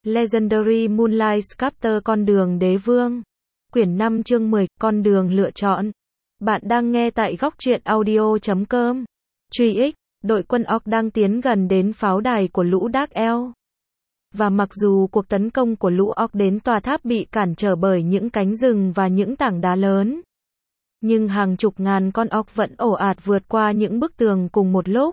Legendary Moonlight Sculptor Con đường đế vương. Quyển 5 chương 10, Con đường lựa chọn. Bạn đang nghe tại góc truyện audio.com. Truy X, đội quân Orc đang tiến gần đến pháo đài của lũ Dark Elf. Và mặc dù cuộc tấn công của lũ Orc đến tòa tháp bị cản trở bởi những cánh rừng và những tảng đá lớn, nhưng hàng chục ngàn con Orc vẫn ồ ạt vượt qua những bức tường cùng một lúc.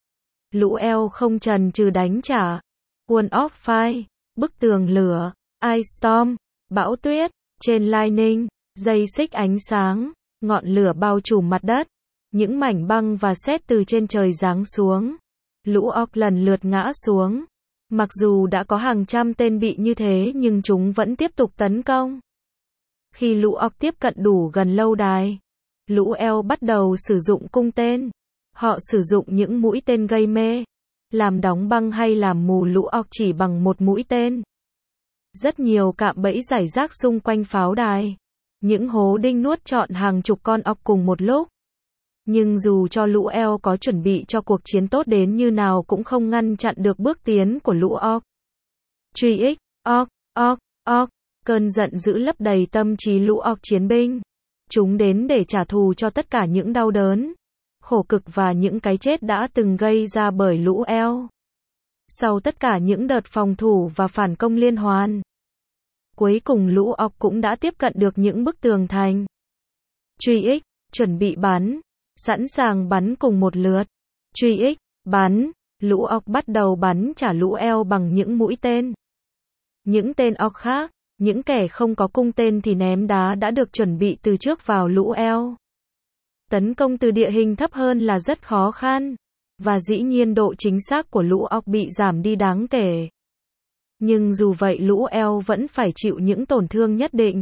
Lũ Elf không chần chừ đánh trả. Wall of Fire, bức tường lửa, Ice Storm, bão tuyết, trên Lightning, dây xích ánh sáng, ngọn lửa bao trùm mặt đất, những mảnh băng và sét từ trên trời giáng xuống. Lũ Orc lần lượt ngã xuống. Mặc dù đã có hàng trăm tên bị như thế nhưng chúng vẫn tiếp tục tấn công. Khi lũ Orc tiếp cận đủ gần lâu đài, lũ Elf bắt đầu sử dụng cung tên. Họ sử dụng những mũi tên gây mê, làm đóng băng hay làm mù lũ Orc chỉ bằng một mũi tên. Rất nhiều cạm bẫy rải rác xung quanh pháo đài. Những hố đinh nuốt trọn hàng chục con Orc cùng một lúc. Nhưng dù cho lũ Elf có chuẩn bị cho cuộc chiến tốt đến như nào cũng không ngăn chặn được bước tiến của lũ Orc. Truy X, Orc, Orc, Orc, cơn giận dữ lấp đầy tâm trí lũ Orc chiến binh. Chúng đến để trả thù cho tất cả những đau đớn, khổ cực và những cái chết đã từng gây ra bởi lũ Elf. Sau tất cả những đợt phòng thủ và phản công liên hoàn, cuối cùng lũ Orc cũng đã tiếp cận được những bức tường thành. Truy X, chuẩn bị bắn, sẵn sàng bắn cùng một lượt. Truy X, bắn, lũ Orc bắt đầu bắn trả lũ Elf bằng những mũi tên. Những tên Orc khác, những kẻ không có cung tên thì ném đá đã được chuẩn bị từ trước vào lũ Elf. Tấn công từ địa hình thấp hơn là rất khó khăn, và dĩ nhiên độ chính xác của lũ Orc bị giảm đi đáng kể. Nhưng dù vậy lũ Elf vẫn phải chịu những tổn thương nhất định.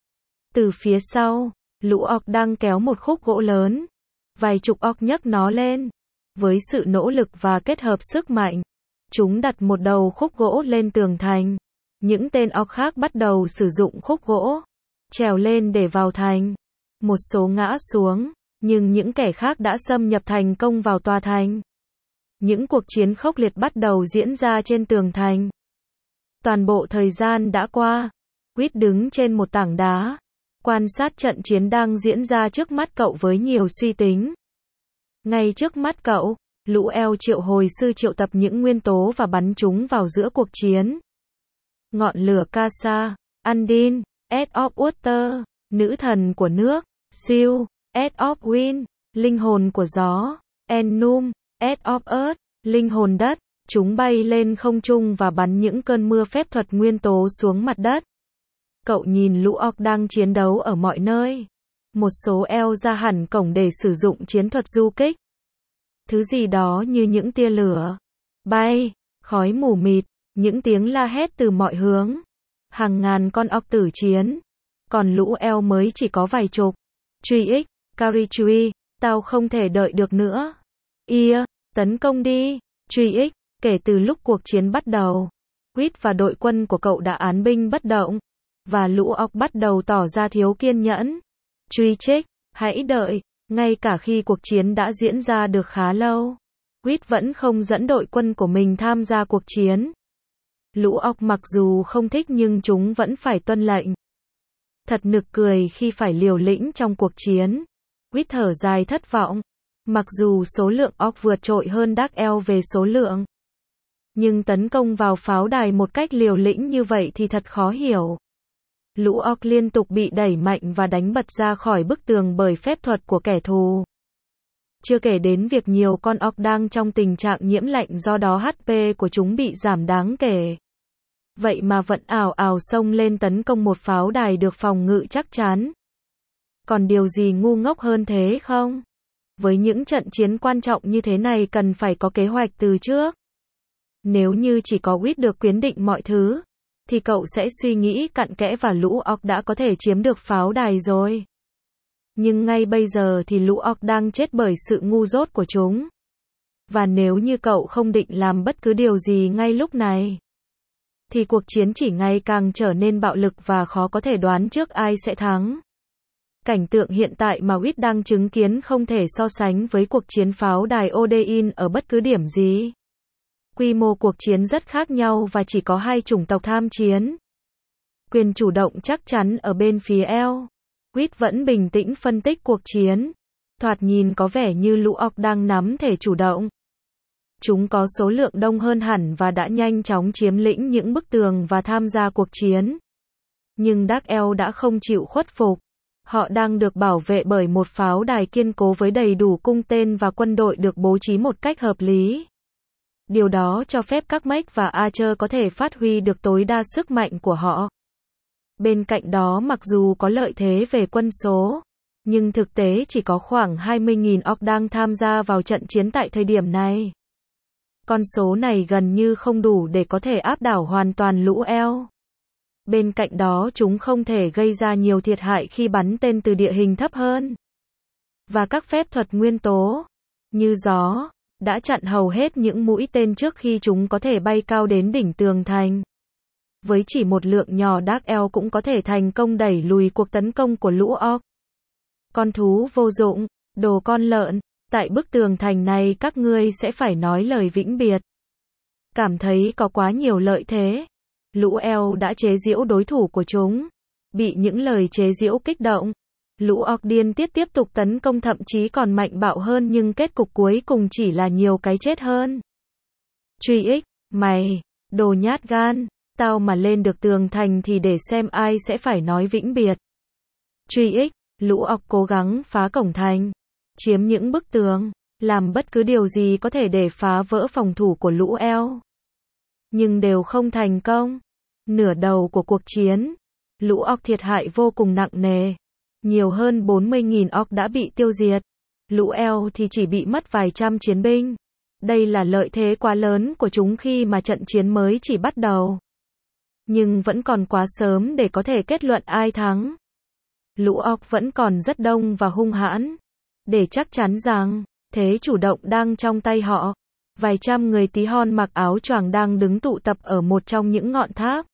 Từ phía sau, lũ Orc đang kéo một khúc gỗ lớn. Vài chục Orc nhấc nó lên. Với sự nỗ lực và kết hợp sức mạnh, chúng đặt một đầu khúc gỗ lên tường thành. Những tên Orc khác bắt đầu sử dụng khúc gỗ, trèo lên để vào thành. Một số ngã xuống, nhưng những kẻ khác đã xâm nhập thành công vào tòa thành. Những cuộc chiến khốc liệt bắt đầu diễn ra trên tường thành. Toàn bộ thời gian đã qua. Quýt đứng trên một tảng đá, quan sát trận chiến đang diễn ra trước mắt cậu với nhiều suy tính. Ngay trước mắt cậu, lũ Elf triệu hồi sư triệu tập những nguyên tố và bắn chúng vào giữa cuộc chiến. Ngọn lửa Casa, Undine, Edge of Water, nữ thần của nước, Seal, Edge of Wind, linh hồn của gió, Ennum, Edge of Earth, linh hồn đất. Chúng bay lên không trung và bắn những cơn mưa phép thuật nguyên tố xuống mặt đất. Cậu nhìn lũ Orc đang chiến đấu ở mọi nơi. Một số Elf ra hẳn cổng để sử dụng chiến thuật du kích. Thứ gì đó như những tia lửa bay, khói mù mịt, những tiếng la hét từ mọi hướng. Hàng ngàn con Orc tử chiến. Còn lũ Elf mới chỉ có vài chục. Truy X, Carrie, tao không thể đợi được nữa. Tấn công đi. Truy X, kể từ lúc cuộc chiến bắt đầu, Quýt và đội quân của cậu đã án binh bất động. Và lũ Orc bắt đầu tỏ ra thiếu kiên nhẫn. Truy X, hãy đợi. Ngay cả khi cuộc chiến đã diễn ra được khá lâu, Quýt vẫn không dẫn đội quân của mình tham gia cuộc chiến. Lũ Orc mặc dù không thích nhưng chúng vẫn phải tuân lệnh. Thật nực cười khi phải liều lĩnh trong cuộc chiến. Quýt thở dài thất vọng. Mặc dù số lượng Orc vượt trội hơn Dark Elf về số lượng, nhưng tấn công vào pháo đài một cách liều lĩnh như vậy thì thật khó hiểu. Lũ Orc liên tục bị đẩy mạnh và đánh bật ra khỏi bức tường bởi phép thuật của kẻ thù. Chưa kể đến việc nhiều con Orc đang trong tình trạng nhiễm lạnh, do đó HP của chúng bị giảm đáng kể. Vậy mà vẫn ào ào xông lên tấn công một pháo đài được phòng ngự chắc chắn. Còn điều gì ngu ngốc hơn thế không? Với những trận chiến quan trọng như thế này cần phải có kế hoạch từ trước. Nếu như chỉ có Quýt được quyết định mọi thứ, thì cậu sẽ suy nghĩ cặn kẽ và lũ Orc đã có thể chiếm được pháo đài rồi. Nhưng ngay bây giờ thì lũ Orc đang chết bởi sự ngu dốt của chúng. Và nếu như cậu không định làm bất cứ điều gì ngay lúc này, thì cuộc chiến chỉ ngày càng trở nên bạo lực và khó có thể đoán trước ai sẽ thắng. Cảnh tượng hiện tại mà Quýt đang chứng kiến không thể so sánh với cuộc chiến pháo đài Odein ở bất cứ điểm gì. Quy mô cuộc chiến rất khác nhau và chỉ có hai chủng tộc tham chiến. Quyền chủ động chắc chắn ở bên phía eo. Quýt vẫn bình tĩnh phân tích cuộc chiến. Thoạt nhìn có vẻ như lũ orc đang nắm thể chủ động. Chúng có số lượng đông hơn hẳn và đã nhanh chóng chiếm lĩnh những bức tường và tham gia cuộc chiến. Nhưng Dark Elf đã không chịu khuất phục. Họ đang được bảo vệ bởi một pháo đài kiên cố với đầy đủ cung tên và quân đội được bố trí một cách hợp lý. Điều đó cho phép các mech và archer có thể phát huy được tối đa sức mạnh của họ. Bên cạnh đó, mặc dù có lợi thế về quân số, nhưng thực tế chỉ có khoảng 20.000 orc đang tham gia vào trận chiến tại thời điểm này. Con số này gần như không đủ để có thể áp đảo hoàn toàn lũ elf. Bên cạnh đó, chúng không thể gây ra nhiều thiệt hại khi bắn tên từ địa hình thấp hơn. Và các phép thuật nguyên tố, như gió, đã chặn hầu hết những mũi tên trước khi chúng có thể bay cao đến đỉnh tường thành. Với chỉ một lượng nhỏ, Dark Elf cũng có thể thành công đẩy lùi cuộc tấn công của lũ orc. Con thú vô dụng, đồ con lợn, tại bức tường thành này các ngươi sẽ phải nói lời vĩnh biệt. Cảm thấy có quá nhiều lợi thế. Lũ elf đã chế giễu đối thủ của chúng. Bị những lời chế giễu kích động, lũ orc điên tiết tiếp tục tấn công, thậm chí còn mạnh bạo hơn, nhưng kết cục cuối cùng chỉ là nhiều cái chết hơn. Truy ích, mày, đồ nhát gan, tao mà lên được tường thành thì để xem ai sẽ phải nói vĩnh biệt. Truy ích, lũ orc cố gắng phá cổng thành, chiếm những bức tường, làm bất cứ điều gì có thể để phá vỡ phòng thủ của lũ elf. Nhưng đều không thành công. Nửa đầu của cuộc chiến, lũ orc thiệt hại vô cùng nặng nề. Nhiều hơn 40.000 orc đã bị tiêu diệt. Lũ elf thì chỉ bị mất vài trăm chiến binh. Đây là lợi thế quá lớn của chúng khi mà trận chiến mới chỉ bắt đầu. Nhưng vẫn còn quá sớm để có thể kết luận ai thắng. Lũ orc vẫn còn rất đông và hung hãn. Để chắc chắn rằng thế chủ động đang trong tay họ, vài trăm người tí hon mặc áo choàng đang đứng tụ tập ở một trong những ngọn tháp.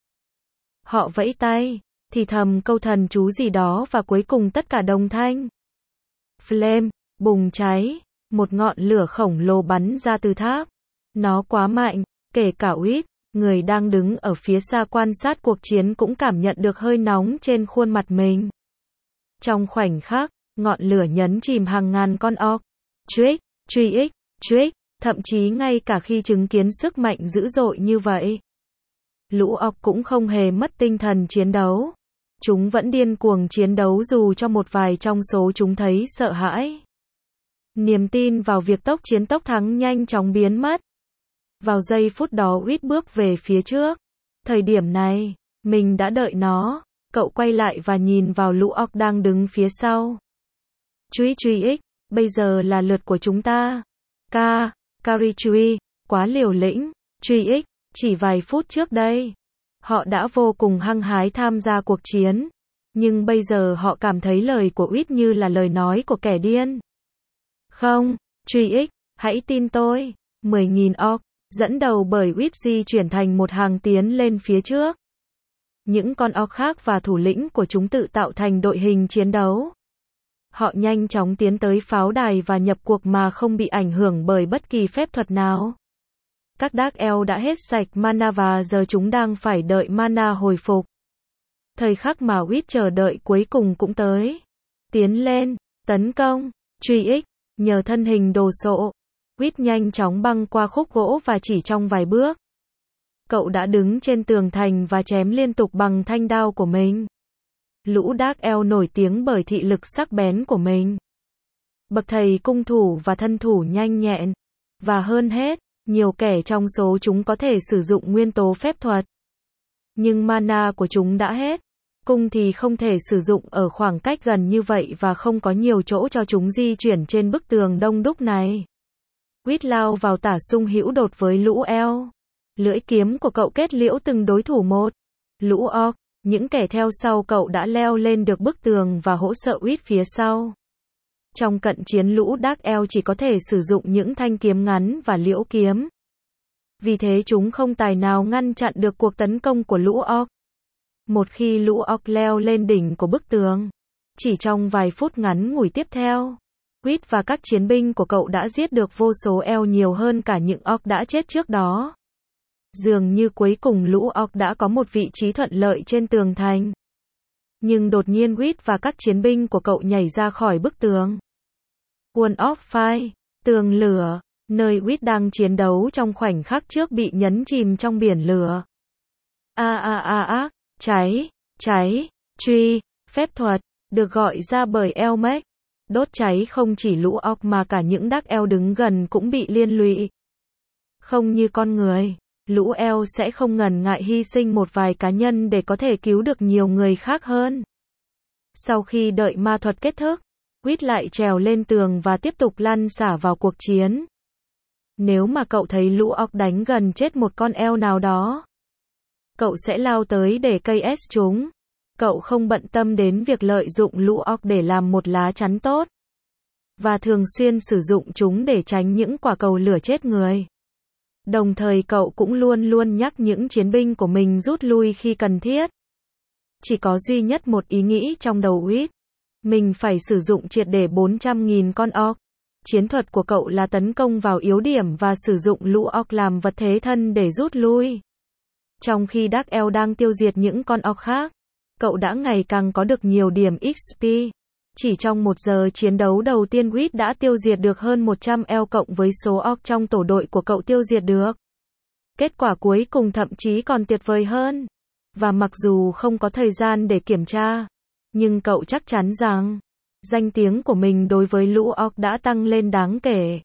Họ vẫy tay, thì thầm câu thần chú gì đó và cuối cùng tất cả đồng thanh. Flame, bùng cháy, một ngọn lửa khổng lồ bắn ra từ tháp. Nó quá mạnh, kể cả Wit, người đang đứng ở phía xa quan sát cuộc chiến cũng cảm nhận được hơi nóng trên khuôn mặt mình. Trong khoảnh khắc, ngọn lửa nhấn chìm hàng ngàn con orc. Truy ích, thậm chí ngay cả khi chứng kiến sức mạnh dữ dội như vậy, lũ orc cũng không hề mất tinh thần chiến đấu. Chúng vẫn điên cuồng chiến đấu dù cho một vài trong số chúng thấy sợ hãi. Niềm tin vào việc tốc chiến tốc thắng nhanh chóng biến mất. Vào giây phút đó, Wit bước về phía trước. Thời điểm này, mình đã đợi nó. Cậu quay lại và nhìn vào lũ orc đang đứng phía sau. Truy ích, bây giờ là lượt của chúng ta. Carichui, quá liều lĩnh. Truy ích, chỉ vài phút trước đây, họ đã vô cùng hăng hái tham gia cuộc chiến. Nhưng bây giờ họ cảm thấy lời của Wit như là lời nói của kẻ điên. Không, Truy ích, hãy tin tôi. 10.000 orc, dẫn đầu bởi Wit di chuyển thành một hàng tiến lên phía trước. Những con orc khác và thủ lĩnh của chúng tự tạo thành đội hình chiến đấu. Họ nhanh chóng tiến tới pháo đài và nhập cuộc mà không bị ảnh hưởng bởi bất kỳ phép thuật nào. Các Dark Elf đã hết sạch mana và giờ chúng đang phải đợi mana hồi phục. Thời khắc mà Wit chờ đợi cuối cùng cũng tới. Tiến lên, tấn công, truy ích, nhờ thân hình đồ sộ. Wit nhanh chóng băng qua khúc gỗ và chỉ trong vài bước, cậu đã đứng trên tường thành và chém liên tục bằng thanh đao của mình. Lũ Dark Elf nổi tiếng bởi thị lực sắc bén của mình. Bậc thầy cung thủ và thân thủ nhanh nhẹn. Và hơn hết, nhiều kẻ trong số chúng có thể sử dụng nguyên tố phép thuật. Nhưng mana của chúng đã hết. Cung thì không thể sử dụng ở khoảng cách gần như vậy và không có nhiều chỗ cho chúng di chuyển trên bức tường đông đúc này. Wit lao vào tả xung hữu đột với lũ elf. Lưỡi kiếm của cậu kết liễu từng đối thủ một. Lũ orc, những kẻ theo sau cậu đã leo lên được bức tường và hỗ trợ Wit phía sau. Trong cận chiến, lũ Dark Elf chỉ có thể sử dụng những thanh kiếm ngắn và liễu kiếm. Vì thế chúng không tài nào ngăn chặn được cuộc tấn công của lũ orc. Một khi lũ orc leo lên đỉnh của bức tường, chỉ trong vài phút ngắn ngủi tiếp theo, Quýt và các chiến binh của cậu đã giết được vô số eo nhiều hơn cả những orc đã chết trước đó. Dường như cuối cùng lũ orc đã có một vị trí thuận lợi trên tường thành. Nhưng đột nhiên Quýt và các chiến binh của cậu nhảy ra khỏi bức tường. Wall of Fire, tường lửa, nơi Quýt đang chiến đấu trong khoảnh khắc trước bị nhấn chìm trong biển lửa. Cháy, truy, phép thuật, được gọi ra bởi Elmec. Đốt cháy không chỉ lũ orc mà cả những Dark Elf đứng gần cũng bị liên lụy. Không như con người, lũ Elf sẽ không ngần ngại hy sinh một vài cá nhân để có thể cứu được nhiều người khác hơn. Sau khi đợi ma thuật kết thúc, Quýt lại trèo lên tường và tiếp tục lăn xả vào cuộc chiến. Nếu mà cậu thấy lũ orc đánh gần chết một con Elf nào đó, cậu sẽ lao tới để cây S chúng. Cậu không bận tâm đến việc lợi dụng lũ orc để làm một lá chắn tốt. Và thường xuyên sử dụng chúng để tránh những quả cầu lửa chết người. Đồng thời cậu cũng luôn luôn nhắc những chiến binh của mình rút lui khi cần thiết. Chỉ có duy nhất một ý nghĩ trong đầu Quýt. Mình phải sử dụng triệt để 400.000 con orc. Chiến thuật của cậu là tấn công vào yếu điểm và sử dụng lũ orc làm vật thế thân để rút lui. Trong khi Dark Elf đang tiêu diệt những con orc khác, cậu đã ngày càng có được nhiều điểm XP. Chỉ trong 1 giờ chiến đấu đầu tiên Quýt đã tiêu diệt được hơn 100 Elf cộng với số orc trong tổ đội của cậu tiêu diệt được. Kết quả cuối cùng thậm chí còn tuyệt vời hơn. Và mặc dù không có thời gian để kiểm tra, nhưng cậu chắc chắn rằng danh tiếng của mình đối với lũ orc đã tăng lên đáng kể.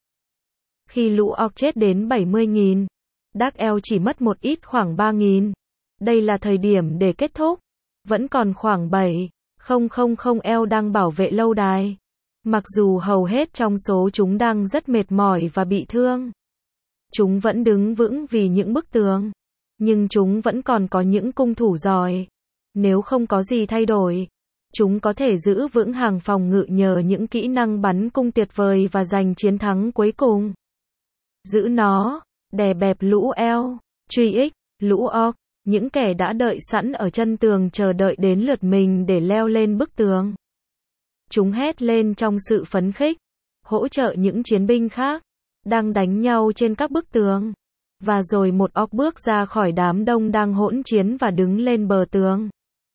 Khi lũ orc chết đến 70.000, Dark Elf chỉ mất một ít khoảng 3.000. Đây là thời điểm để kết thúc. Vẫn còn khoảng 7.000 Elf đang bảo vệ lâu đài. Mặc dù hầu hết trong số chúng đang rất mệt mỏi và bị thương. Chúng vẫn đứng vững vì những bức tường. Nhưng chúng vẫn còn có những cung thủ giỏi. Nếu không có gì thay đổi, chúng có thể giữ vững hàng phòng ngự nhờ những kỹ năng bắn cung tuyệt vời và giành chiến thắng cuối cùng. Giữ nó, đè bẹp lũ Elf, truy lũ orc, những kẻ đã đợi sẵn ở chân tường chờ đợi đến lượt mình để leo lên bức tường. Chúng hét lên trong sự phấn khích, hỗ trợ những chiến binh khác, đang đánh nhau trên các bức tường. Và rồi một orc bước ra khỏi đám đông đang hỗn chiến và đứng lên bờ tường.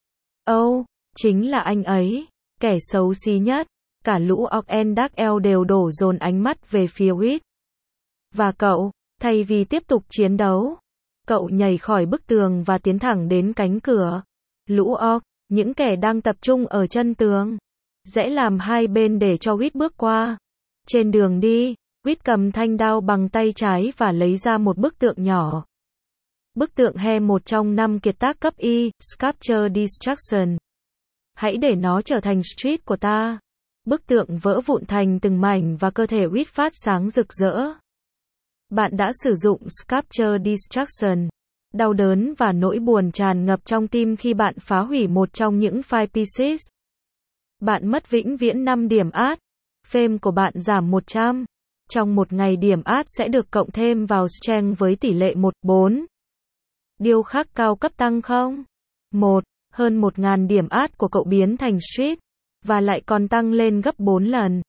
Chính là anh ấy, kẻ xấu xí nhất. Cả lũ orc and Dark Elf đều đổ dồn ánh mắt về phía Quýt. Và cậu, thay vì tiếp tục chiến đấu, cậu nhảy khỏi bức tường và tiến thẳng đến cánh cửa. Lũ orc, những kẻ đang tập trung ở chân tường, rẽ làm hai bên để cho Quýt bước qua. Trên đường đi, Quýt cầm thanh đao bằng tay trái và lấy ra một bức tượng nhỏ. Bức tượng he một trong 5 kiệt tác cấp Y, Sculpture Destruction. Hãy để nó trở thành street của ta. Bức tượng vỡ vụn thành từng mảnh và cơ thể Quýt phát sáng rực rỡ. Bạn đã sử dụng Sculpture Destruction. Đau đớn và nỗi buồn tràn ngập trong tim khi bạn phá hủy một trong những five pieces. Bạn mất vĩnh viễn 5 điểm át. Fame của bạn giảm 100. Trong một ngày điểm át sẽ được cộng thêm vào strength với tỷ lệ 1:4. Điêu khắc cao cấp tăng không? 1. Hơn 1.000 điểm át của cậu biến thành street. Và lại còn tăng lên gấp 4 lần.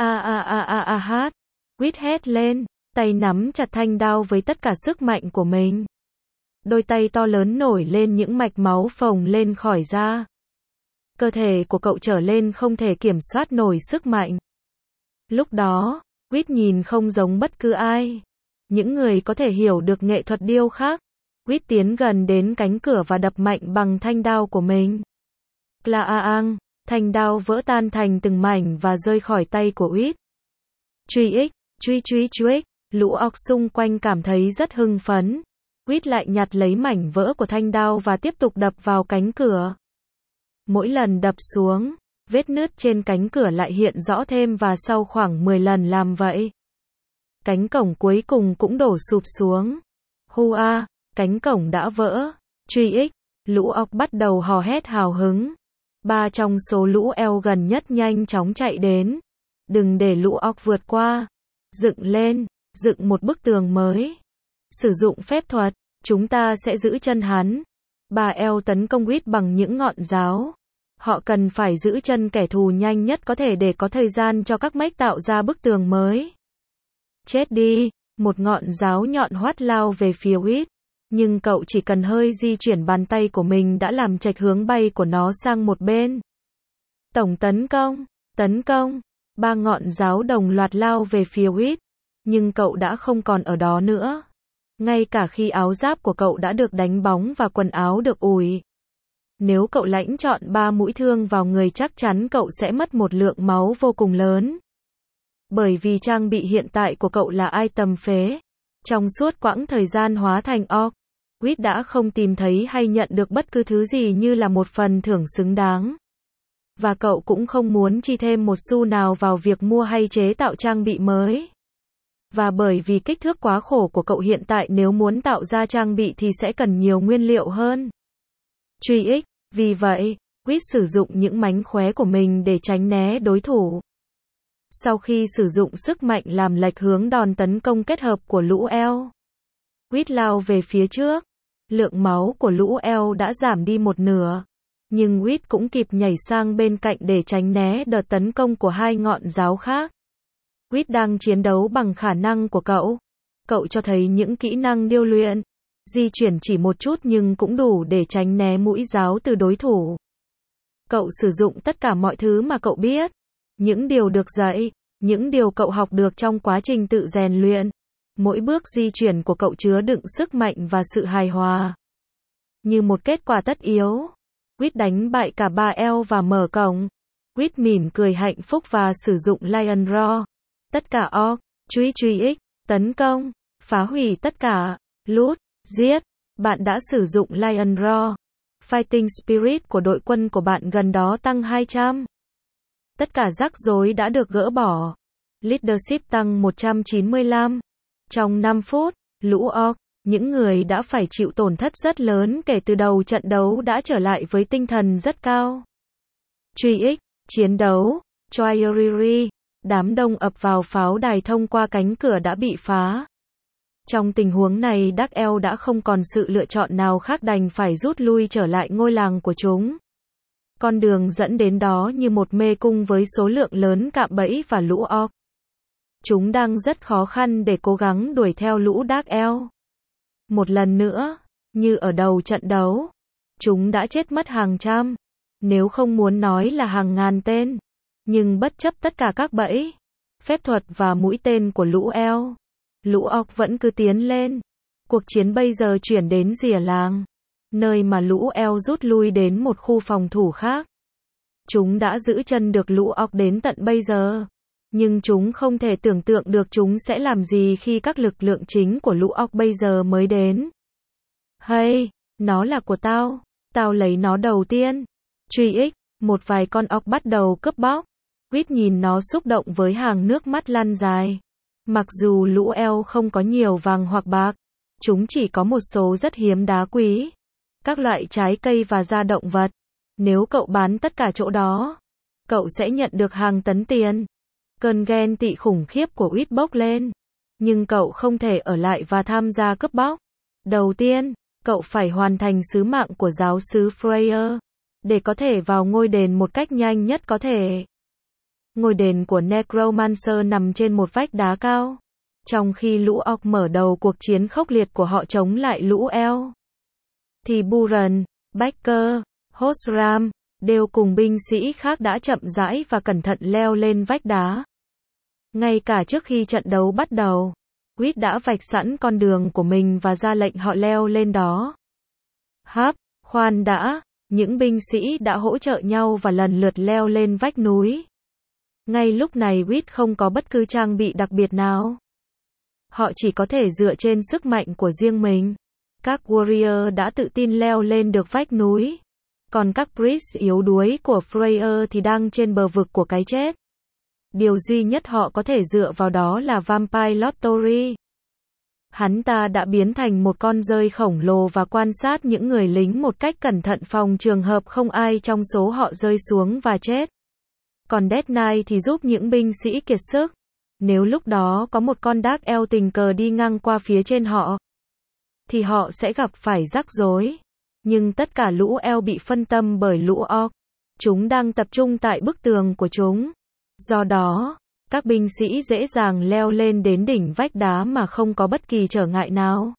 Quýt hét lên, tay nắm chặt thanh đao với tất cả sức mạnh của mình. Đôi tay to lớn nổi lên những mạch máu phồng lên khỏi da. Cơ thể của cậu trở lên không thể kiểm soát nổi sức mạnh. Lúc đó, Quýt nhìn không giống bất cứ ai. Những người có thể hiểu được nghệ thuật điêu khắc. Quýt tiến gần đến cánh cửa và đập mạnh bằng thanh đao của mình. Klaang, thanh đao vỡ tan thành từng mảnh và rơi khỏi tay của Quýt. Truy, lũ orc xung quanh cảm thấy rất hưng phấn. Quýt lại nhặt lấy mảnh vỡ của thanh đao và tiếp tục đập vào cánh cửa. Mỗi lần đập xuống, vết nứt trên cánh cửa lại hiện rõ thêm và sau khoảng 10 lần làm vậy, cánh cổng cuối cùng cũng đổ sụp xuống. Hua, cánh cổng đã vỡ. Truy lũ orc bắt đầu hò hét hào hứng. 3 trong số lũ Elf gần nhất nhanh chóng chạy đến. Đừng để lũ orc vượt qua. Dựng một bức tường mới. Sử dụng phép thuật, chúng ta sẽ giữ chân hắn. 3 Elf tấn công Quýt bằng những ngọn giáo. Họ cần phải giữ chân kẻ thù nhanh nhất có thể để có thời gian cho các mech tạo ra bức tường mới. Chết đi, một ngọn giáo nhọn hoắt lao về phía Whit. Nhưng cậu chỉ cần hơi di chuyển bàn tay của mình đã làm chệch hướng bay của nó sang một bên. Tổng tấn công, 3 ngọn giáo đồng loạt lao về phía Whit. Nhưng cậu đã không còn ở đó nữa. Ngay cả khi áo giáp của cậu đã được đánh bóng và quần áo được ủi. Nếu cậu lãnh chọn 3 mũi thương vào người chắc chắn cậu sẽ mất một lượng máu vô cùng lớn. Bởi vì trang bị hiện tại của cậu là item phế. Trong suốt quãng thời gian hóa thành orc, Whit đã không tìm thấy hay nhận được bất cứ thứ gì như là một phần thưởng xứng đáng. Và cậu cũng không muốn chi thêm một xu nào vào việc mua hay chế tạo trang bị mới. Và bởi vì kích thước quá khổ của cậu hiện tại nếu muốn tạo ra trang bị thì sẽ cần nhiều nguyên liệu hơn. Truy ích, vì vậy, Whit sử dụng những mánh khóe của mình để tránh né đối thủ. Sau khi sử dụng sức mạnh làm lệch hướng đòn tấn công kết hợp của lũ eo, Whit lao về phía trước. Lượng máu của lũ eo đã giảm đi một nửa. Nhưng Whit cũng kịp nhảy sang bên cạnh để tránh né đợt tấn công của 2 ngọn giáo khác. Whit đang chiến đấu bằng khả năng của cậu. Cậu cho thấy những kỹ năng điêu luyện. Di chuyển chỉ một chút nhưng cũng đủ để tránh né mũi giáo từ đối thủ. Cậu sử dụng tất cả mọi thứ mà cậu biết. Những điều được dạy, những điều cậu học được trong quá trình tự rèn luyện. Mỗi bước di chuyển của cậu chứa đựng sức mạnh và sự hài hòa. Như một kết quả tất yếu, Whit đánh bại cả 3 eo và mở cổng. Whit mỉm cười hạnh phúc và sử dụng Lion Roar. Tất cả orc, truy ích, tấn công, phá hủy tất cả, loot, giết. Bạn đã sử dụng Lion Roar. Fighting Spirit của đội quân của bạn gần đó tăng 200. Tất cả rắc rối đã được gỡ bỏ. Leadership tăng 195. Trong 5 phút, lũ orc, những người đã phải chịu tổn thất rất lớn kể từ đầu trận đấu đã trở lại với tinh thần rất cao. Truy ích, chiến đấu, Choiriri, đám đông ập vào pháo đài thông qua cánh cửa đã bị phá. Trong tình huống này Dark Elf đã không còn sự lựa chọn nào khác đành phải rút lui trở lại ngôi làng của chúng. Con đường dẫn đến đó như một mê cung với số lượng lớn cạm bẫy và lũ orc. Chúng đang rất khó khăn để cố gắng đuổi theo lũ Dark Elf. Một lần nữa, như ở đầu trận đấu, chúng đã chết mất hàng trăm, nếu không muốn nói là hàng ngàn tên. Nhưng bất chấp tất cả các bẫy, phép thuật và mũi tên của lũ eo, lũ orc vẫn cứ tiến lên. Cuộc chiến bây giờ chuyển đến rìa làng, nơi mà lũ eo rút lui đến một khu phòng thủ khác. Chúng đã giữ chân được lũ orc đến tận bây giờ. Nhưng chúng không thể tưởng tượng được chúng sẽ làm gì khi các lực lượng chính của lũ orc bây giờ mới đến. Hey, nó là của tao. Tao lấy nó đầu tiên. Truy ích, một vài con orc bắt đầu cướp bóc. Whit nhìn nó xúc động với hàng nước mắt lăn dài. Mặc dù lũ eo không có nhiều vàng hoặc bạc, chúng chỉ có một số rất hiếm đá quý, các loại trái cây và da động vật. Nếu cậu bán tất cả chỗ đó, cậu sẽ nhận được hàng tấn tiền. Cơn ghen tị khủng khiếp của Whit bốc lên. Nhưng cậu không thể ở lại và tham gia cướp bóc. Đầu tiên, cậu phải hoàn thành sứ mạng của giáo sứ Freyr, để có thể vào ngôi đền một cách nhanh nhất có thể. Ngôi đền của Necromancer nằm trên một vách đá cao. Trong khi lũ orc mở đầu cuộc chiến khốc liệt của họ chống lại lũ eo, thì Buran, Backer, Hosram, đều cùng binh sĩ khác đã chậm rãi và cẩn thận leo lên vách đá. Ngay cả trước khi trận đấu bắt đầu, Whit đã vạch sẵn con đường của mình và ra lệnh họ leo lên đó. Khoan đã, những binh sĩ đã hỗ trợ nhau và lần lượt leo lên vách núi. Ngay lúc này Whit không có bất cứ trang bị đặc biệt nào. Họ chỉ có thể dựa trên sức mạnh của riêng mình. Các warrior đã tự tin leo lên được vách núi. Còn các priest yếu đuối của Freyr thì đang trên bờ vực của cái chết. Điều duy nhất họ có thể dựa vào đó là Vampire Lottery. Hắn ta đã biến thành một con dơi khổng lồ và quan sát những người lính một cách cẩn thận phòng trường hợp không ai trong số họ rơi xuống và chết. Còn Death Knight thì giúp những binh sĩ kiệt sức. Nếu lúc đó có một con Dark Elf tình cờ đi ngang qua phía trên họ, thì họ sẽ gặp phải rắc rối. Nhưng tất cả lũ eo bị phân tâm bởi lũ orc. Chúng đang tập trung tại bức tường của chúng. Do đó, các binh sĩ dễ dàng leo lên đến đỉnh vách đá mà không có bất kỳ trở ngại nào.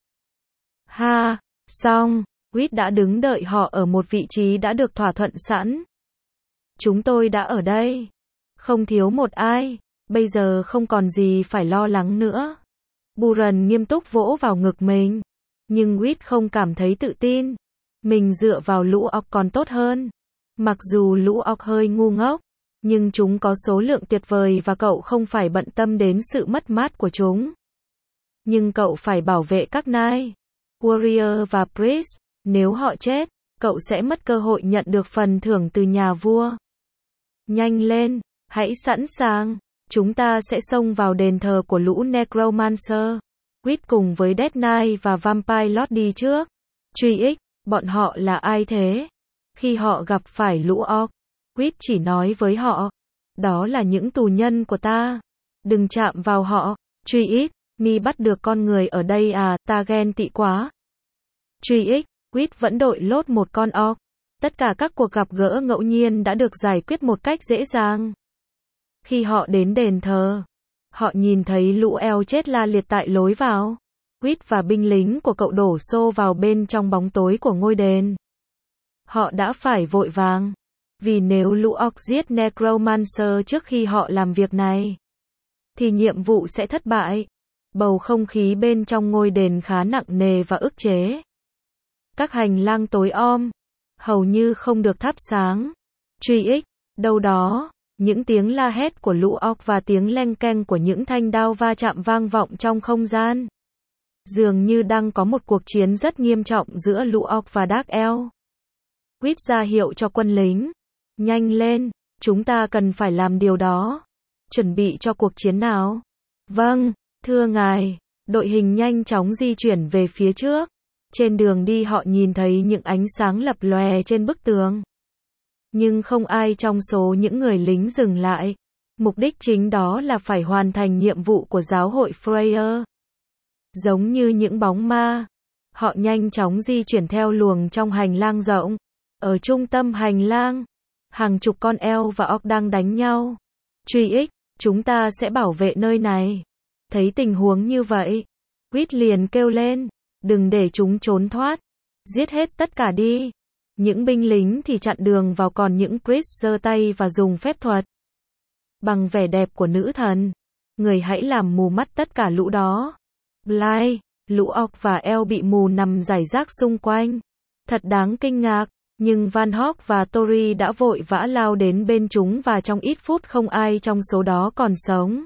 Ha, xong, Quýt đã đứng đợi họ ở một vị trí đã được thỏa thuận sẵn. Chúng tôi đã ở đây. Không thiếu một ai. Bây giờ không còn gì phải lo lắng nữa. Buran nghiêm túc vỗ vào ngực mình. Nhưng Quýt không cảm thấy tự tin. Mình dựa vào lũ ọc còn tốt hơn. Mặc dù lũ ọc hơi ngu ngốc, nhưng chúng có số lượng tuyệt vời và cậu không phải bận tâm đến sự mất mát của chúng. Nhưng cậu phải bảo vệ các Knight, Warrior và Priest. Nếu họ chết, cậu sẽ mất cơ hội nhận được phần thưởng từ nhà vua. Nhanh lên, hãy sẵn sàng. Chúng ta sẽ xông vào đền thờ của lũ Necromancer. Quýt cùng với Death Knight và Vampire Lord đi trước. Truy ích, bọn họ là ai thế? Khi họ gặp phải lũ orc, Quýt chỉ nói với họ, đó là những tù nhân của ta. Đừng chạm vào họ. Truy ích, mi bắt được con người ở đây à, ta ghen tị quá. Truy ích, Quýt vẫn đội lốt một con orc. Tất cả các cuộc gặp gỡ ngẫu nhiên đã được giải quyết một cách dễ dàng. Khi họ đến đền thờ, họ nhìn thấy lũ eo chết la liệt tại lối vào. Quýt và binh lính của cậu đổ xô vào bên trong bóng tối của ngôi đền. Họ đã phải vội vàng, vì nếu lũ orc giết Necromancer trước khi họ làm việc này, thì nhiệm vụ sẽ thất bại. Bầu không khí bên trong ngôi đền khá nặng nề và ức chế. Các hành lang tối om, hầu như không được thắp sáng. Truy ích, đâu đó, những tiếng la hét của lũ orc và tiếng leng keng của những thanh đao va chạm vang vọng trong không gian. Dường như đang có một cuộc chiến rất nghiêm trọng giữa lũ orc và Dark Elf. Quýt ra hiệu cho quân lính. Nhanh lên, chúng ta cần phải làm điều đó. Chuẩn bị cho cuộc chiến nào? Vâng, thưa ngài. Đội hình nhanh chóng di chuyển về phía trước. Trên đường đi họ nhìn thấy những ánh sáng lập lòe trên bức tường. Nhưng không ai trong số những người lính dừng lại. Mục đích chính đó là phải hoàn thành nhiệm vụ của giáo hội Freya. Giống như những bóng ma, họ nhanh chóng di chuyển theo luồng trong hành lang rộng. Ở trung tâm hành lang, hàng chục con elf và orc đang đánh nhau. Truy ích, chúng ta sẽ bảo vệ nơi này. Thấy tình huống như vậy, Quýt liền kêu lên, đừng để chúng trốn thoát. Giết hết tất cả đi. Những binh lính thì chặn đường vào, còn những priest giơ tay và dùng phép thuật. Bằng vẻ đẹp của nữ thần, người hãy làm mù mắt tất cả lũ đó. Blind, lũ orc và elf bị mù nằm rải rác xung quanh. Thật đáng kinh ngạc, nhưng Van Hawk và Tori đã vội vã lao đến bên chúng và trong ít phút không ai trong số đó còn sống.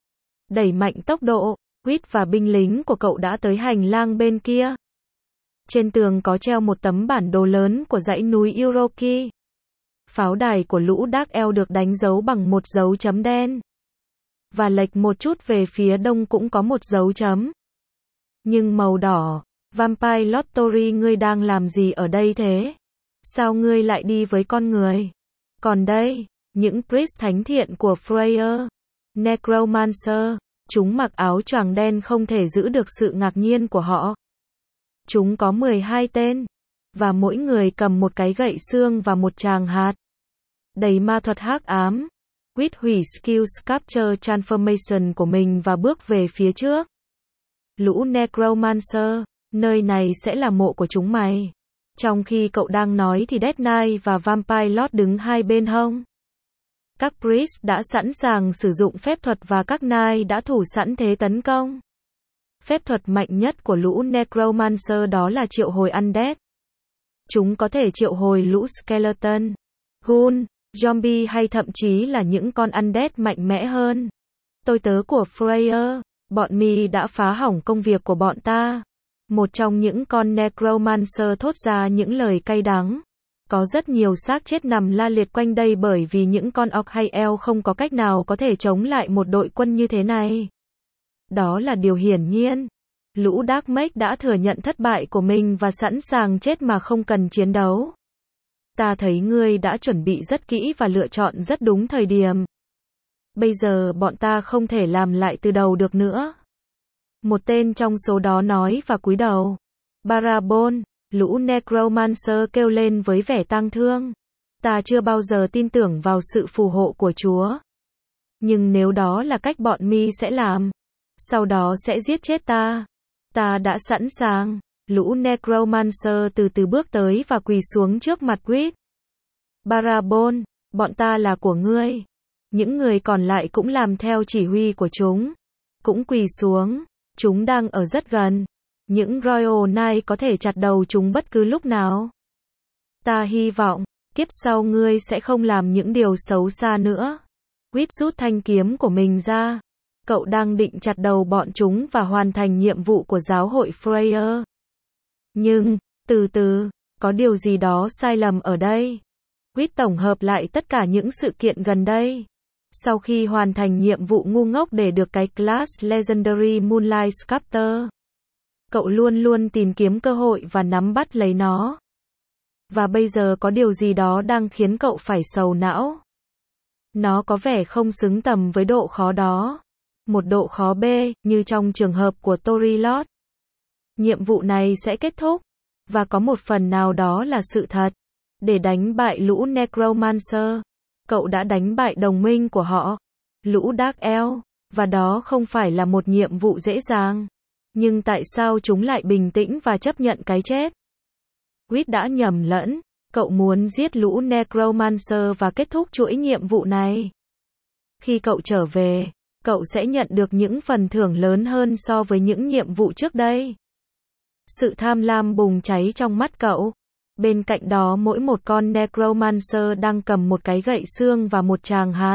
Đẩy mạnh tốc độ, Quýt và binh lính của cậu đã tới hành lang bên kia. Trên tường có treo một tấm bản đồ lớn của dãy núi Uroki. Pháo đài của lũ Dark Elf được đánh dấu bằng một dấu chấm đen. Và lệch một chút về phía đông cũng có một dấu chấm. Nhưng màu đỏ. Vampire Lord Tori, ngươi đang làm gì ở đây thế? Sao ngươi lại đi với con người? Còn đây, những priest thánh thiện của Freya, Necromancer, chúng mặc áo choàng đen không thể giữ được sự ngạc nhiên của họ. Chúng có 12 tên, và mỗi người cầm một cái gậy xương và một tràng hạt. Đầy ma thuật hắc ám. Quýt hủy skill Sculpture Transformation của mình và bước về phía trước. Lũ Necromancer, nơi này sẽ là mộ của chúng mày. Trong khi cậu đang nói thì Death Knight và Vampire Lord đứng hai bên hông. Các priest đã sẵn sàng sử dụng phép thuật và các Knight đã thủ sẵn thế tấn công. Phép thuật mạnh nhất của lũ Necromancer đó là triệu hồi Undead. Chúng có thể triệu hồi lũ Skeleton, Ghoul, Zombie hay thậm chí là những con Undead mạnh mẽ hơn. Tôi tớ của Freya, bọn mi đã phá hỏng công việc của bọn ta. Một trong những con Necromancer thốt ra những lời cay đắng. Có rất nhiều xác chết nằm la liệt quanh đây bởi vì những con orc hay elf không có cách nào có thể chống lại một đội quân như thế này. Đó là điều hiển nhiên. Lũ Dark Mage đã thừa nhận thất bại của mình và sẵn sàng chết mà không cần chiến đấu. Ta thấy ngươi đã chuẩn bị rất kỹ và lựa chọn rất đúng thời điểm. Bây giờ bọn ta không thể làm lại từ đầu được nữa. Một tên trong số đó nói và cúi đầu. Barabon, lũ Necromancer kêu lên với vẻ tang thương. Ta chưa bao giờ tin tưởng vào sự phù hộ của Chúa. Nhưng nếu đó là cách bọn mi sẽ làm, sau đó sẽ giết chết ta đã sẵn sàng. Lũ Necromancer từ từ bước tới và quỳ xuống trước mặt Quýt. Barabon, bọn ta là của ngươi. Những người còn lại cũng làm theo chỉ huy của chúng. Cũng quỳ xuống. Chúng đang ở rất gần. Những Royal Knight có thể chặt đầu chúng bất cứ lúc nào. Ta hy vọng, kiếp sau ngươi sẽ không làm những điều xấu xa nữa. Quýt rút thanh kiếm của mình ra. Cậu đang định chặt đầu bọn chúng và hoàn thành nhiệm vụ của giáo hội Freya. Nhưng, từ từ, có điều gì đó sai lầm ở đây. Quýt tổng hợp lại tất cả những sự kiện gần đây. Sau khi hoàn thành nhiệm vụ ngu ngốc để được cái Class Legendary Moonlight Sculptor, cậu luôn luôn tìm kiếm cơ hội và nắm bắt lấy nó. Và bây giờ có điều gì đó đang khiến cậu phải sầu não. Nó có vẻ không xứng tầm với độ khó đó. Một độ khó B, như trong trường hợp của Torilot. Nhiệm vụ này sẽ kết thúc, và có một phần nào đó là sự thật. Để đánh bại lũ Necromancer, cậu đã đánh bại đồng minh của họ, lũ Dark Elf, và đó không phải là một nhiệm vụ dễ dàng. Nhưng tại sao chúng lại bình tĩnh và chấp nhận cái chết? Quýt đã nhầm lẫn, cậu muốn giết lũ Necromancer và kết thúc chuỗi nhiệm vụ này. Khi cậu trở về, cậu sẽ nhận được những phần thưởng lớn hơn so với những nhiệm vụ trước đây. Sự tham lam bùng cháy trong mắt cậu. Bên cạnh đó mỗi một con Necromancer đang cầm một cái gậy xương và một tràng hạt.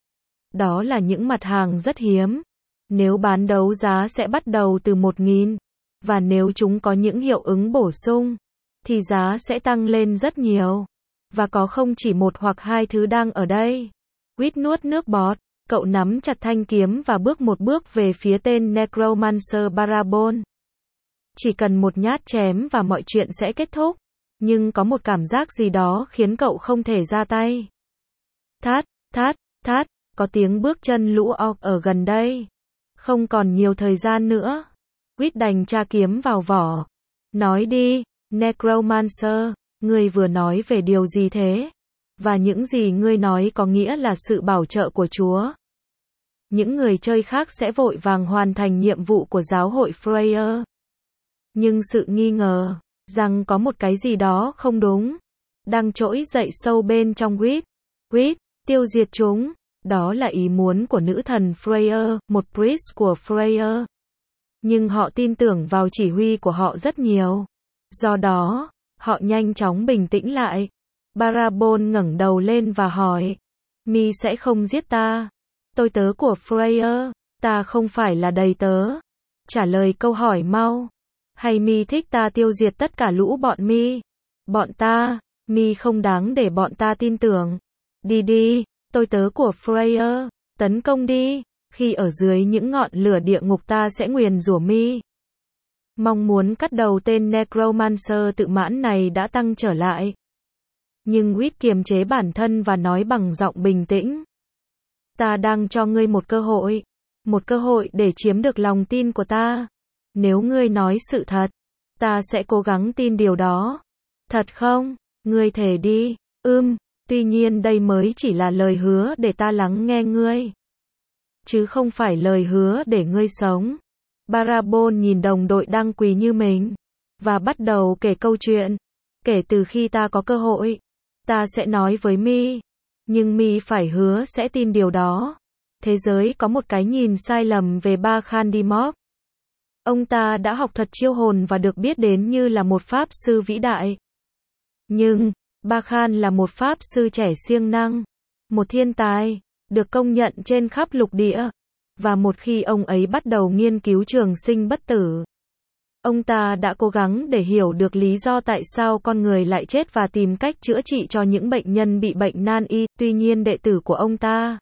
Đó là những mặt hàng rất hiếm. Nếu bán đấu giá sẽ bắt đầu từ 1.000. Và nếu chúng có những hiệu ứng bổ sung, thì giá sẽ tăng lên rất nhiều. Và có không chỉ một hoặc hai thứ đang ở đây. Quýt nuốt nước bọt. Cậu nắm chặt thanh kiếm và bước một bước về phía tên Necromancer Barabon. Chỉ cần một nhát chém và mọi chuyện sẽ kết thúc. Nhưng có một cảm giác gì đó khiến cậu không thể ra tay. Thát, thát, thát, có tiếng bước chân lũ orc ở gần đây. Không còn nhiều thời gian nữa. Quýt đành tra kiếm vào vỏ. Nói đi, Necromancer, ngươi vừa nói về điều gì thế? Và những gì ngươi nói có nghĩa là sự bảo trợ của Chúa. Những người chơi khác sẽ vội vàng hoàn thành nhiệm vụ của giáo hội Freya. Nhưng sự nghi ngờ rằng có một cái gì đó không đúng đang trỗi dậy sâu bên trong Quýt. Quýt, tiêu diệt chúng. Đó là ý muốn của nữ thần Freya, một priest của Freya. Nhưng họ tin tưởng vào chỉ huy của họ rất nhiều. Do đó, họ nhanh chóng bình tĩnh lại. Barabon ngẩng đầu lên và hỏi. Mi sẽ không giết ta. Tôi tớ của Freya. Ta không phải là đầy tớ. Trả lời câu hỏi mau. Hay mi thích ta tiêu diệt tất cả lũ bọn mi? Bọn ta, mi không đáng để bọn ta tin tưởng. Đi đi, tôi tớ của Freya, tấn công đi. Khi ở dưới những ngọn lửa địa ngục ta sẽ nguyền rủa mi. Mong muốn cắt đầu tên Necromancer tự mãn này đã tăng trở lại. Nhưng Quýt kiềm chế bản thân và nói bằng giọng bình tĩnh. Ta đang cho ngươi một cơ hội. Một cơ hội để chiếm được lòng tin của ta. Nếu ngươi nói sự thật, ta sẽ cố gắng tin điều đó. Thật không? Ngươi thề đi. Tuy nhiên đây mới chỉ là lời hứa để ta lắng nghe ngươi. Chứ không phải lời hứa để ngươi sống. Barabon nhìn đồng đội đang quỳ như mình. Và bắt đầu kể câu chuyện. Kể từ khi ta có cơ hội, ta sẽ nói với mi. Nhưng mi phải hứa sẽ tin điều đó. Thế giới có một cái nhìn sai lầm về Ba-khan-di-mok. Ông ta đã học thuật chiêu hồn và được biết đến như là một pháp sư vĩ đại. Nhưng, Ba-khan là một pháp sư trẻ siêng năng. Một thiên tài, được công nhận trên khắp lục địa. Và một khi ông ấy bắt đầu nghiên cứu trường sinh bất tử, ông ta đã cố gắng để hiểu được lý do tại sao con người lại chết và tìm cách chữa trị cho những bệnh nhân bị bệnh nan y. Tuy nhiên đệ tử của ông ta,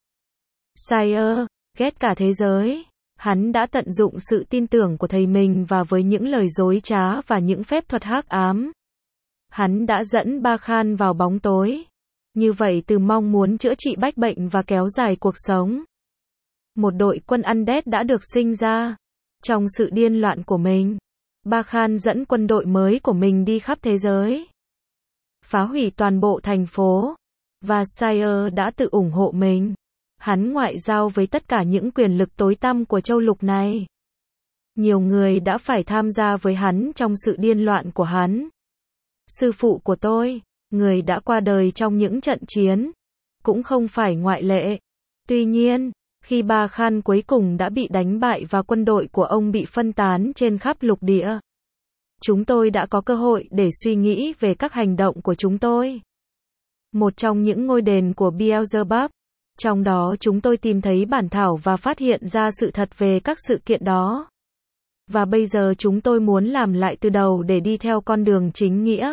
Sire, ghét cả thế giới. Hắn đã tận dụng sự tin tưởng của thầy mình và với những lời dối trá và những phép thuật hắc ám, hắn đã dẫn Ba-khan vào bóng tối. Như vậy từ mong muốn chữa trị bách bệnh và kéo dài cuộc sống. Một đội quân undead đã được sinh ra. Trong sự điên loạn của mình, Ba-khan dẫn quân đội mới của mình đi khắp thế giới, phá hủy toàn bộ thành phố, Và Sire đã tự ủng hộ mình. Hắn ngoại giao với tất cả những quyền lực tối tăm của châu lục này. Nhiều người đã phải tham gia với hắn trong sự điên loạn của hắn. Sư phụ của tôi, người đã qua đời trong những trận chiến, cũng không phải ngoại lệ. Tuy nhiên, khi Ba Khan cuối cùng đã bị đánh bại và quân đội của ông bị phân tán trên khắp lục địa, chúng tôi đã có cơ hội để suy nghĩ về các hành động của chúng tôi. Một trong những ngôi đền của Beelzebub, trong đó chúng tôi tìm thấy bản thảo và phát hiện ra sự thật về các sự kiện đó. Và bây giờ chúng tôi muốn làm lại từ đầu để đi theo con đường chính nghĩa.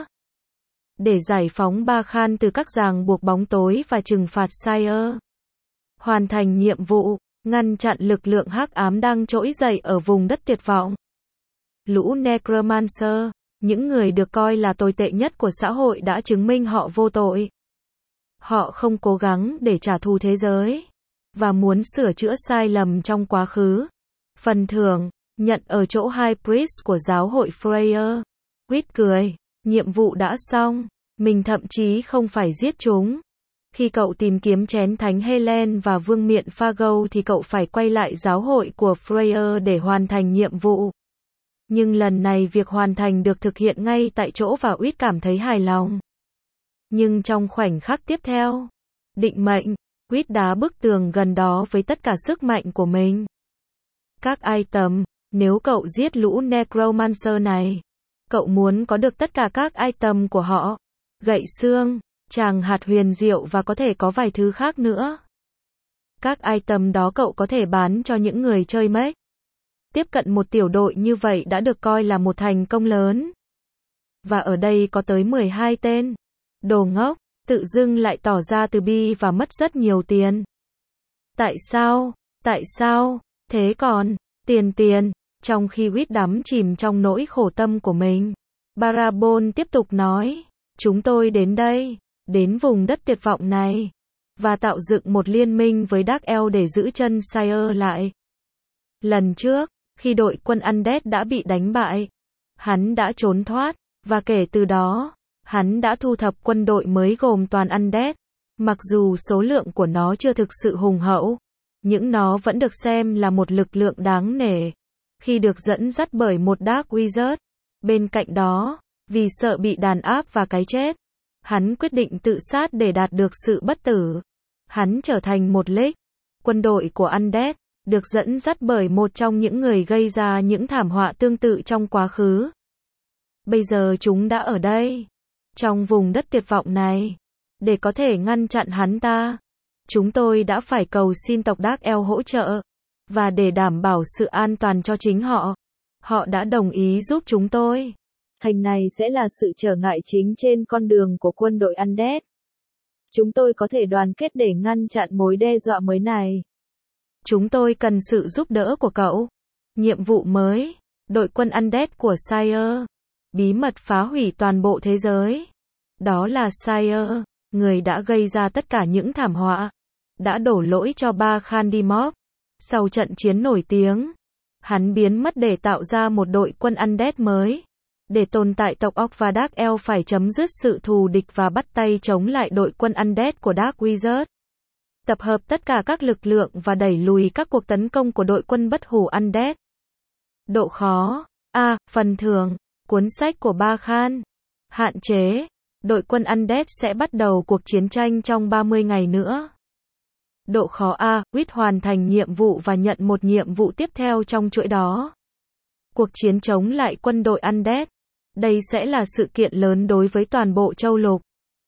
Để giải phóng Ba Khan từ các ràng buộc bóng tối và trừng phạt Sire. Hoàn thành nhiệm vụ, ngăn chặn lực lượng hắc ám đang trỗi dậy ở vùng đất tuyệt vọng. Lũ Necromancer, những người được coi là tồi tệ nhất của xã hội đã chứng minh họ vô tội. Họ không cố gắng để trả thù thế giới, và muốn sửa chữa sai lầm trong quá khứ. Phần thưởng, nhận ở chỗ High Priest của giáo hội Freya. Quýt cười, nhiệm vụ đã xong, mình thậm chí không phải giết chúng. Khi cậu tìm kiếm chén thánh Helen và vương miện Fargo thì cậu phải quay lại giáo hội của Freya để hoàn thành nhiệm vụ. Nhưng lần này việc hoàn thành được thực hiện ngay tại chỗ và Quýt cảm thấy hài lòng. Nhưng trong khoảnh khắc tiếp theo, định mệnh, Quýt đá bức tường gần đó với tất cả sức mạnh của mình. Các item, nếu cậu giết lũ Necromancer này, cậu muốn có được tất cả các item của họ. Gậy xương, tràng hạt huyền diệu và có thể có vài thứ khác nữa. Các item đó cậu có thể bán cho những người chơi mech. Tiếp cận một tiểu đội như vậy đã được coi là một thành công lớn. Và ở đây có tới 12 tên. Đồ ngốc, tự dưng lại tỏ ra từ bi và mất rất nhiều tiền. Tại sao? Tại sao? Thế còn, tiền. Trong khi Quýt đắm chìm trong nỗi khổ tâm của mình, Barabon tiếp tục nói, chúng tôi đến đây, đến vùng đất tuyệt vọng này, và tạo dựng một liên minh với Dark Elf để giữ chân Sire lại. Lần trước, khi đội quân Undead đã bị đánh bại, hắn đã trốn thoát, và kể từ đó, hắn đã thu thập quân đội mới gồm toàn Undead. Mặc dù số lượng của nó chưa thực sự hùng hậu, nhưng nó vẫn được xem là một lực lượng đáng nể, khi được dẫn dắt bởi một Dark Wizard. Bên cạnh đó, vì sợ bị đàn áp và cái chết, hắn quyết định tự sát để đạt được sự bất tử. Hắn trở thành một Lich. Quân đội của Undead, được dẫn dắt bởi một trong những người gây ra những thảm họa tương tự trong quá khứ. Bây giờ chúng đã ở đây, trong vùng đất tuyệt vọng này, để có thể ngăn chặn hắn ta. Chúng tôi đã phải cầu xin tộc Dark Elf hỗ trợ, và để đảm bảo sự an toàn cho chính họ, họ đã đồng ý giúp chúng tôi. Thành này sẽ là sự trở ngại chính trên con đường của quân đội Undead. Chúng tôi có thể đoàn kết để ngăn chặn mối đe dọa mới này. Chúng tôi cần sự giúp đỡ của cậu. Nhiệm vụ mới, đội quân Undead của Sire, bí mật phá hủy toàn bộ thế giới. Đó là Sire, người đã gây ra tất cả những thảm họa, đã đổ lỗi cho Ba Khan Dimop. Sau trận chiến nổi tiếng, hắn biến mất để tạo ra một đội quân Undead mới. Để tồn tại tộc Orc và Dark Elf phải chấm dứt sự thù địch và bắt tay chống lại đội quân Undead của Dark Wizard. Tập hợp tất cả các lực lượng và đẩy lùi các cuộc tấn công của đội quân bất hủ Undead. Độ khó. A. Phần thưởng. Cuốn sách của Ba Khan. Hạn chế. Đội quân Undead sẽ bắt đầu cuộc chiến tranh trong 30 ngày nữa. Độ khó A. Quýt hoàn thành nhiệm vụ và nhận một nhiệm vụ tiếp theo trong chuỗi đó. Cuộc chiến chống lại quân đội Undead. Đây sẽ là sự kiện lớn đối với toàn bộ châu lục.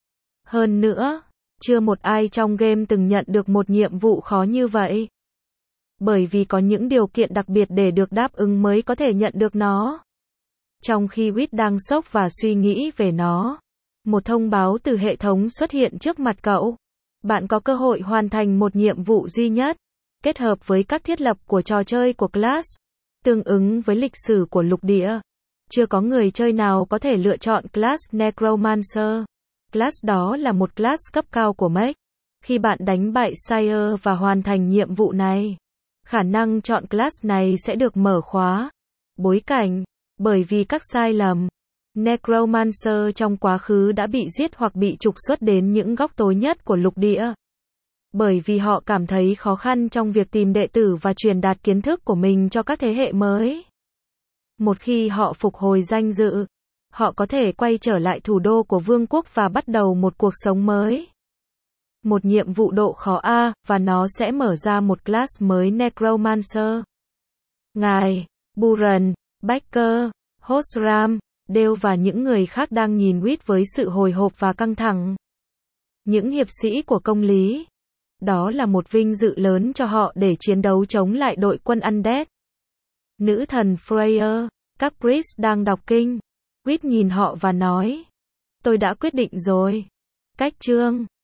Hơn nữa, chưa một ai trong game từng nhận được một nhiệm vụ khó như vậy. Bởi vì có những điều kiện đặc biệt để được đáp ứng mới có thể nhận được nó. Trong khi Quýt đang sốc và suy nghĩ về nó, một thông báo từ hệ thống xuất hiện trước mặt cậu. Bạn có cơ hội hoàn thành một nhiệm vụ duy nhất, kết hợp với các thiết lập của trò chơi của class, tương ứng với lịch sử của lục địa. Chưa có người chơi nào có thể lựa chọn class Necromancer. Class đó là một class cấp cao của mech. Khi bạn đánh bại Sire và hoàn thành nhiệm vụ này, khả năng chọn class này sẽ được mở khóa. Bối cảnh, bởi vì các sai lầm, Necromancer trong quá khứ đã bị giết hoặc bị trục xuất đến những góc tối nhất của lục địa. Bởi vì họ cảm thấy khó khăn trong việc tìm đệ tử và truyền đạt kiến thức của mình cho các thế hệ mới. Một khi họ phục hồi danh dự, họ có thể quay trở lại thủ đô của vương quốc và bắt đầu một cuộc sống mới. Một nhiệm vụ độ khó A, và nó sẽ mở ra một class mới Necromancer. Ngài, Buran, Baker, Hosram, Dale và những người khác đang nhìn Wit với sự hồi hộp và căng thẳng. Những hiệp sĩ của công lý. Đó là một vinh dự lớn cho họ để chiến đấu chống lại đội quân Undead. Nữ thần Freya, các priest đang đọc kinh. Wit nhìn họ và nói. Tôi đã quyết định rồi. Cách chương